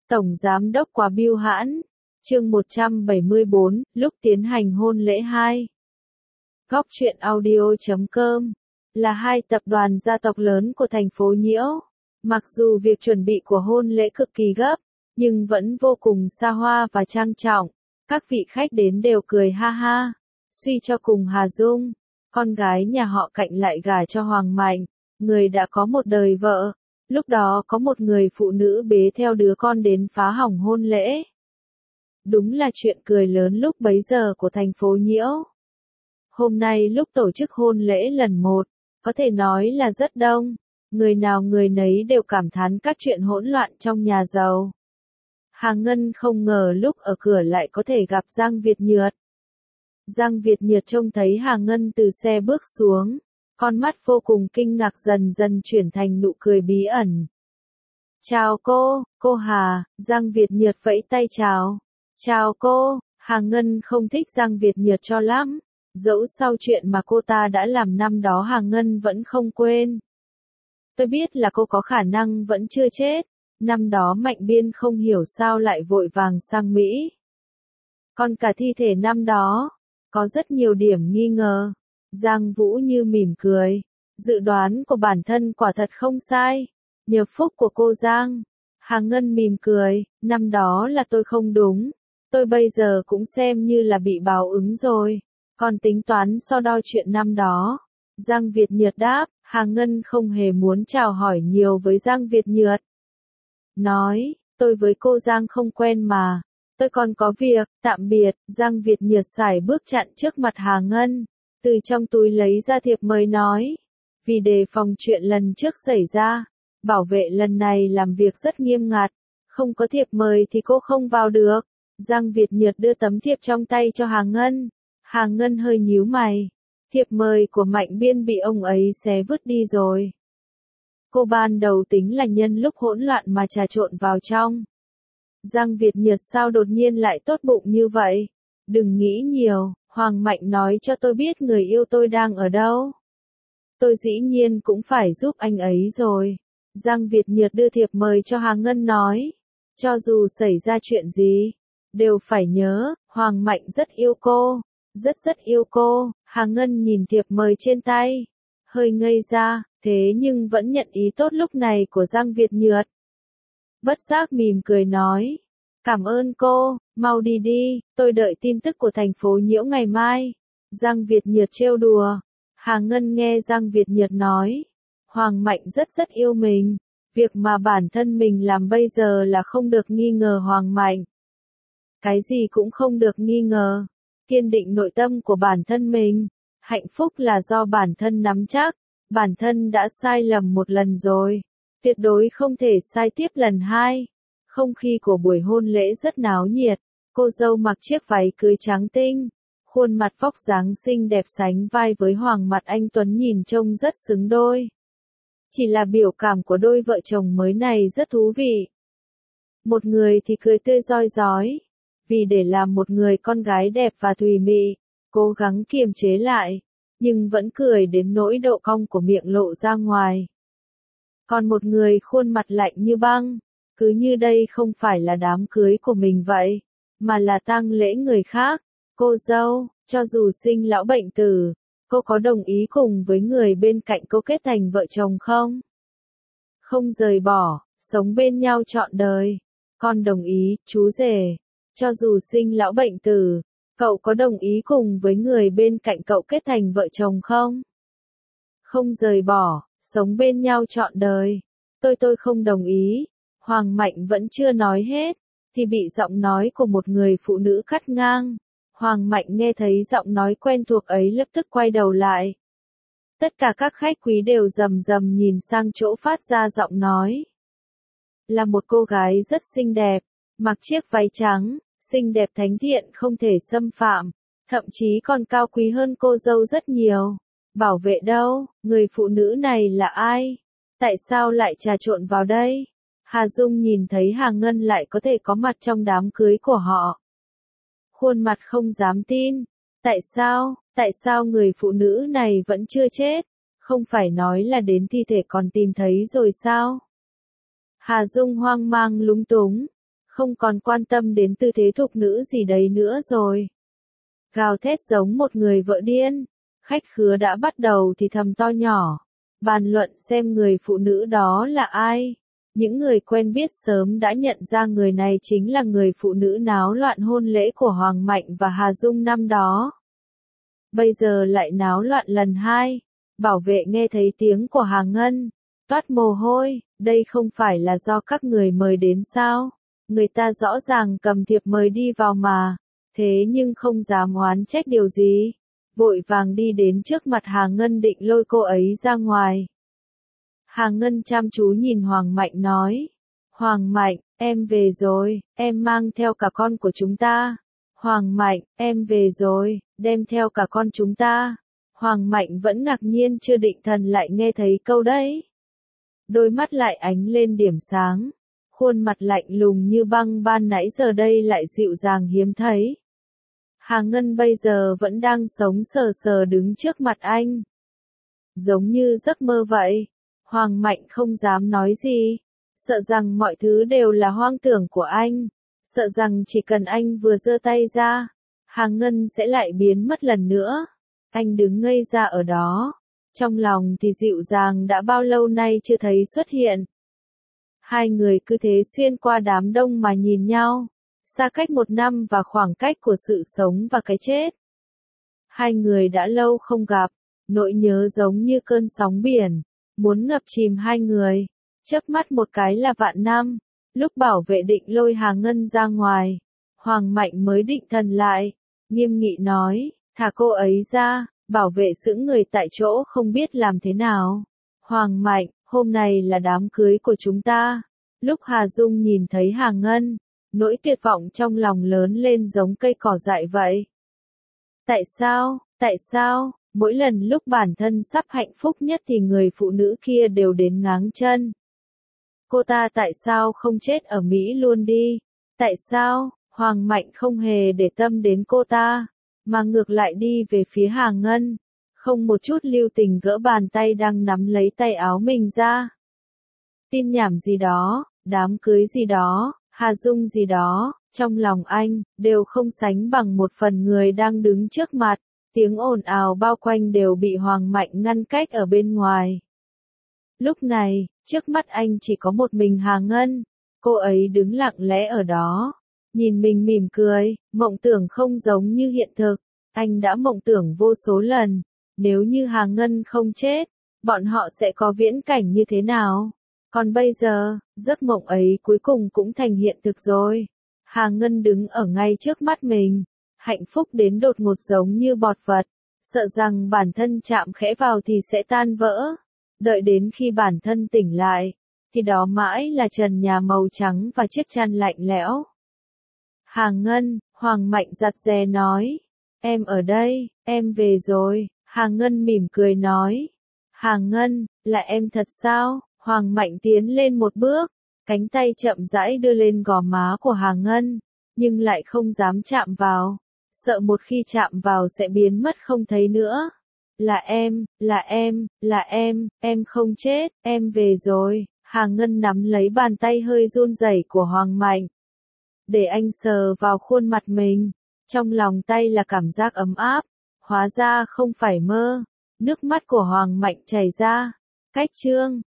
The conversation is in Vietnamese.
Tổng Giám đốc Quá Bưu Hãn, chương 174, lúc tiến hành hôn lễ 2. Góc truyện audio.com là hai tập đoàn gia tộc lớn của thành phố Nhiễu. Mặc dù việc chuẩn bị của hôn lễ cực kỳ gấp, nhưng vẫn vô cùng xa hoa và trang trọng. Các vị khách đến đều cười ha ha. Suy cho cùng Hà Dung, con gái nhà họ Cạnh lại gả cho Hoàng Mạnh, người đã có một đời vợ. Lúc đó có một người phụ nữ bế theo đứa con đến phá hỏng hôn lễ. Đúng là chuyện cười lớn lúc bấy giờ của thành phố Nhiễu. Hôm nay lúc tổ chức hôn lễ lần 1, có thể nói là rất đông. Người nào người nấy đều cảm thán các chuyện hỗn loạn trong nhà giàu. Hà Ngân không ngờ lúc ở cửa lại có thể gặp Giang Việt Nhược. Giang Việt Nhược trông thấy Hà Ngân từ xe bước xuống. Con mắt vô cùng kinh ngạc dần dần chuyển thành nụ cười bí ẩn. Chào cô Hà, Giang Việt Nhược vẫy tay chào. Chào cô, Hà Ngân không thích Giang Việt Nhược cho lắm. Dẫu sau chuyện mà cô ta đã làm năm đó Hà Ngân vẫn không quên. Tôi biết là cô có khả năng vẫn chưa chết. Năm đó Mạnh Biên không hiểu sao lại vội vàng sang Mỹ. Còn cả thi thể năm đó, có rất nhiều điểm nghi ngờ. Giang Vũ Như mỉm cười. Dự đoán của bản thân quả thật không sai. Nhờ phúc của cô Giang. Hà Ngân mỉm cười. Năm đó là tôi không đúng. Tôi bây giờ cũng xem như là bị báo ứng rồi. Còn tính toán so đo chuyện năm đó. Giang Việt Nhược đáp. Hà Ngân không hề muốn chào hỏi nhiều với Giang Việt Nhược. Nói, tôi với cô Giang không quen mà. Tôi còn có việc, tạm biệt. Giang Việt Nhược sải bước chặn trước mặt Hà Ngân. Từ trong túi lấy ra thiệp mời nói. Vì đề phòng chuyện lần trước xảy ra, bảo vệ lần này làm việc rất nghiêm ngặt. Không có thiệp mời thì cô không vào được. Giang Việt Nhược đưa tấm thiệp trong tay cho Hà Ngân. Hà Ngân hơi nhíu mày. Thiệp mời của Mạnh Biên bị ông ấy xé vứt đi rồi. Cô ban đầu tính là nhân lúc hỗn loạn mà trà trộn vào trong. Giang Việt Nhược sao đột nhiên lại tốt bụng như vậy? Đừng nghĩ nhiều, Hoàng Mạnh nói cho tôi biết người yêu tôi đang ở đâu. Tôi dĩ nhiên cũng phải giúp anh ấy rồi. Giang Việt Nhược đưa thiệp mời cho Hà Ngân nói. Cho dù xảy ra chuyện gì, đều phải nhớ, Hoàng Mạnh rất yêu cô. Rất yêu cô. Hà Ngân nhìn thiệp mời trên tay. Hơi ngây ra, thế nhưng vẫn nhận ý tốt lúc này của Giang Việt Nhược. Bất giác mỉm cười nói. Cảm ơn cô, mau đi đi, tôi đợi tin tức của thành phố Nhiễu ngày mai. Giang Việt Nhược trêu đùa. Hà Ngân nghe Giang Việt Nhược nói. Hoàng Mạnh rất yêu mình. Việc mà bản thân mình làm bây giờ là không được nghi ngờ Hoàng Mạnh. Cái gì cũng không được nghi ngờ. Kiên định nội tâm của bản thân mình. Hạnh phúc là do bản thân nắm chắc. Bản thân đã sai lầm một lần rồi. Tuyệt đối không thể sai tiếp lần 2. Không khí của buổi hôn lễ rất náo nhiệt. Cô dâu mặc chiếc váy cưới trắng tinh. Khuôn mặt vóc dáng xinh đẹp sánh vai với Hoàng Mặt Anh Tuấn nhìn trông rất xứng đôi. Chỉ là biểu cảm của đôi vợ chồng mới này rất thú vị. Một người thì cười tươi rói rói. Vì để làm một người con gái đẹp và thùy mị, cố gắng kiềm chế lại, nhưng vẫn cười đến nỗi độ cong của miệng lộ ra ngoài. Còn một người khuôn mặt lạnh như băng, cứ như đây không phải là đám cưới của mình vậy, mà là tang lễ người khác. Cô dâu, cho dù sinh lão bệnh tử, cô có đồng ý cùng với người bên cạnh cô kết thành vợ chồng không? Không rời bỏ, sống bên nhau trọn đời. Con đồng ý, chú rể. Cho dù sinh lão bệnh tử, cậu có đồng ý cùng với người bên cạnh cậu kết thành vợ chồng không? Không rời bỏ, sống bên nhau trọn đời. Tôi không đồng ý. Hoàng Mạnh vẫn chưa nói hết, thì bị giọng nói của một người phụ nữ cắt ngang. Hoàng Mạnh nghe thấy giọng nói quen thuộc ấy lập tức quay đầu lại. Tất cả các khách quý đều rầm rầm nhìn sang chỗ phát ra giọng nói. Là một cô gái rất xinh đẹp, mặc chiếc váy trắng, xinh đẹp thánh thiện không thể xâm phạm, thậm chí còn cao quý hơn cô dâu rất nhiều. Bảo vệ đâu, người phụ nữ này là ai? Tại sao lại trà trộn vào đây? Hà Dung nhìn thấy Hà Ngân lại có thể có mặt trong đám cưới của họ. Khuôn mặt không dám tin. Tại sao người phụ nữ này vẫn chưa chết? Không phải nói là đến thi thể còn tìm thấy rồi sao? Hà Dung hoang mang lúng túng. không còn quan tâm đến tư thế thục nữ gì đấy nữa rồi. Gào thét giống một người vợ điên. Khách khứa đã bắt đầu thì thầm to nhỏ, bàn luận xem người phụ nữ đó là ai. Những người quen biết sớm đã nhận ra người này chính là người phụ nữ náo loạn hôn lễ của Hoàng Mạnh và Hà Dung năm đó. Bây giờ lại náo loạn lần hai. Bảo vệ nghe thấy tiếng của Hà Ngân, toát mồ hôi, đây không phải là do các người mời đến sao? Người ta rõ ràng cầm thiệp mời đi vào mà, thế nhưng không dám oán trách điều gì. Vội vàng đi đến trước mặt Hà Ngân định lôi cô ấy ra ngoài. Hà Ngân chăm chú nhìn Hoàng Mạnh nói, Hoàng Mạnh, em về rồi, em mang theo cả con của chúng ta. Hoàng Mạnh, em về rồi, đem theo cả con chúng ta. Hoàng Mạnh vẫn ngạc nhiên chưa định thần lại nghe thấy câu đấy. Đôi mắt lại ánh lên điểm sáng, khuôn mặt lạnh lùng như băng ban nãy giờ đây lại dịu dàng hiếm thấy. Hà Ngân bây giờ vẫn đang sống sờ sờ đứng trước mặt anh. Giống như giấc mơ vậy. Hoàng Mạnh không dám nói gì, sợ rằng mọi thứ đều là hoang tưởng của anh, sợ rằng chỉ cần anh vừa giơ tay ra, Hà Ngân sẽ lại biến mất lần nữa. Anh đứng ngây ra ở đó, trong lòng thì dịu dàng đã bao lâu nay chưa thấy xuất hiện. Hai người cứ thế xuyên qua đám đông mà nhìn nhau, xa cách 1 năm và khoảng cách của sự sống và cái chết. Hai người đã lâu không gặp, nỗi nhớ giống như cơn sóng biển, muốn ngập chìm hai người, chớp mắt một cái là vạn năm. Lúc bảo vệ định lôi Hà Ngân ra ngoài, Hoàng Mạnh mới định thần lại, nghiêm nghị nói, thả cô ấy ra. Bảo vệ sững người tại chỗ không biết làm thế nào. Hoàng Mạnh, hôm nay là đám cưới của chúng ta. Lúc Hà Dung nhìn thấy Hà Ngân, nỗi tuyệt vọng trong lòng lớn lên giống cây cỏ dại vậy. Tại sao, mỗi lần lúc bản thân sắp hạnh phúc nhất thì người phụ nữ kia đều đến ngáng chân. Cô ta tại sao không chết ở Mỹ luôn đi? Tại sao, Hoàng Mạnh không hề để tâm đến cô ta, mà ngược lại đi về phía Hà Ngân, không một chút lưu tình gỡ bàn tay đang nắm lấy tay áo mình ra. Tin nhảm gì đó, đám cưới gì đó, Hà Dung gì đó, trong lòng anh, đều không sánh bằng một phần người đang đứng trước mặt, tiếng ồn ào bao quanh đều bị Hoàng Mạnh ngăn cách ở bên ngoài. Lúc này, trước mắt anh chỉ có một mình Hà Ngân, cô ấy đứng lặng lẽ ở đó, nhìn mình mỉm cười, mộng tưởng không giống như hiện thực. Anh đã mộng tưởng vô số lần, nếu như Hà Ngân không chết, bọn họ sẽ có viễn cảnh như thế nào? Còn bây giờ, giấc mộng ấy cuối cùng cũng thành hiện thực rồi. Hà Ngân đứng ở ngay trước mắt mình, hạnh phúc đến đột ngột giống như bọt vật, sợ rằng bản thân chạm khẽ vào thì sẽ tan vỡ. Đợi đến khi bản thân tỉnh lại, thì đó mãi là trần nhà màu trắng và chiếc chăn lạnh lẽo. Hà Ngân, Hoàng Mạnh giặt dè nói. Em ở đây, em về rồi. Hà Ngân mỉm cười nói. Hà Ngân, là em thật sao? Hoàng Mạnh tiến lên một bước, cánh tay chậm rãi đưa lên gò má của Hà Ngân, nhưng lại không dám chạm vào, sợ một khi chạm vào sẽ biến mất không thấy nữa. Em không chết, em về rồi. Hà Ngân nắm lấy bàn tay hơi run rẩy của Hoàng Mạnh, để anh sờ vào khuôn mặt mình. Trong lòng tay là cảm giác ấm áp, hóa ra không phải mơ. Nước mắt của Hoàng Mạnh chảy ra. Cách chương